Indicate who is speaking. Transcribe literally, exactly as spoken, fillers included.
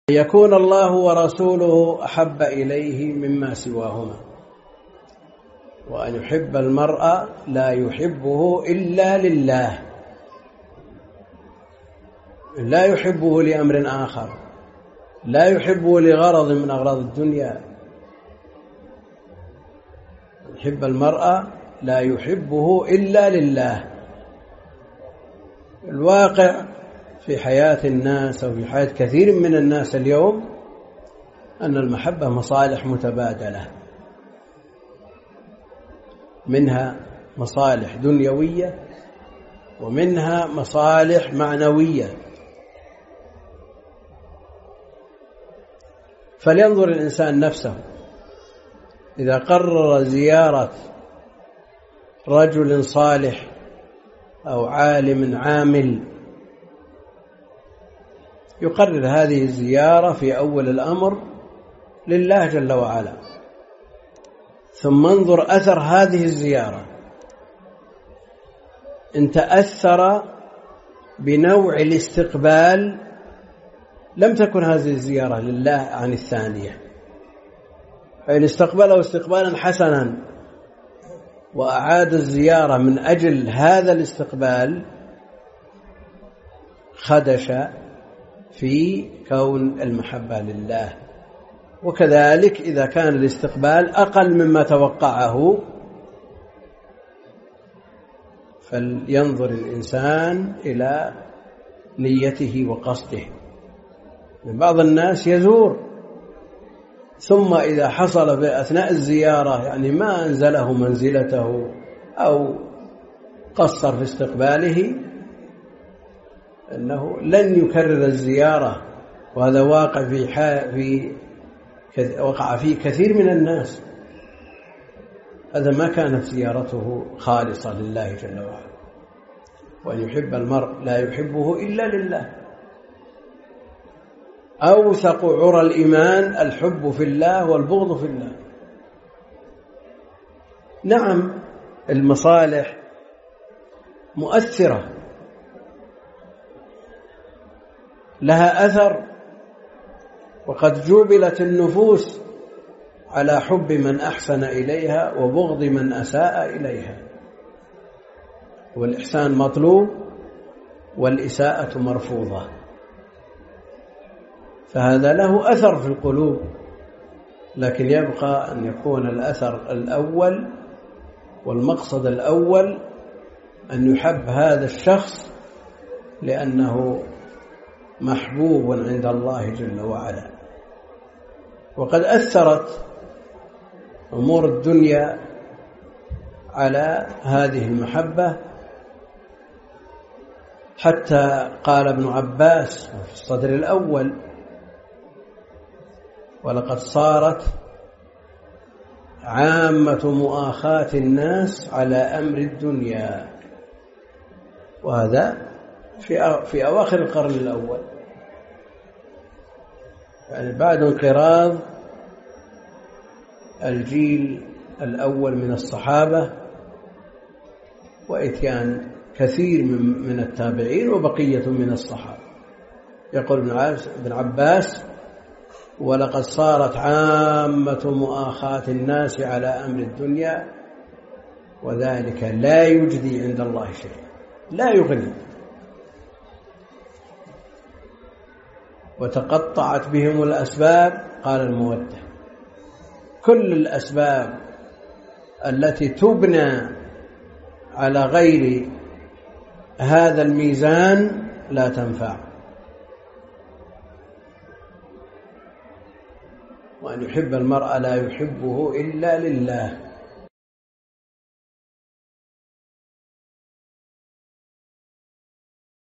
Speaker 1: يكون الله ورسوله أحب إليه مما سواهما، وأن يحب المرء لا يحبه إلا لله، لا يحبه لأمر آخر، لا يحبه لغرض من أغراض الدنيا. يحب المرء لا يحبه إلا لله. الواقع في حياة الناس أو في حياة كثير من الناس اليوم أن المحبة مصالح متبادلة، منها مصالح دنيوية ومنها مصالح معنوية. فلينظر الإنسان نفسه إذا قرر زيارة رجل صالح أو عالم عامل، يقرر هذه الزيارة في أول الأمر لله جل وعلا، ثم انظر أثر هذه الزيارة. إن تأثر بنوع الاستقبال لم تكن هذه الزيارة لله عن الثانية. فإن استقبله استقبالا حسنا وأعاد الزيارة من أجل هذا الاستقبال خدش في كون المحبة لله. وكذلك إذا كان الاستقبال أقل مما توقعه فلينظر الإنسان إلى نيته وقصده. بعض الناس يزور ثم إذا حصل بأثناء الزيارة يعني ما أنزله منزلته أو قصر في استقباله أنه لن يكرر الزيارة، وهذا واقع في في وقع فيه كثير من الناس. هذا ما كانت زيارته خالصة لله جل وعلا. وأن يحب المرء لا يحبه إلا لله. أوثق عرى الإيمان الحب في الله والبغض في الله. نعم المصالح مؤثرة، لها أثر، وقد جبلت النفوس على حب من أحسن إليها وبغض من أساء إليها، والإحسان مطلوب والإساءة مرفوضة. فهذا له أثر في القلوب، لكن يبقى أن يكون الأثر الأول والمقصد الأول أن يحب هذا الشخص لأنه محبوب عند الله جل وعلا. وقد أثرت أمور الدنيا على هذه المحبة، حتى قال ابن عباس في الصدر الأول: ولقد صارت عامة مؤاخاة الناس على أمر الدنيا. وهذا في في أواخر القرن الأول، يعني بعد انقراض الجيل الأول من الصحابة وإتيان كثير من من التابعين وبقية من الصحابة. يقول ابن عباس: ولقد صارت عامة مؤاخاة الناس على أمر الدنيا وذلك لا يجدي عند الله شيء، لا يغني. وتقطعت بهم الأسباب، قال المودة: كل الأسباب التي تبنى على غير هذا الميزان لا تنفع. وأن يحب المرء لا يحبه إلا لله.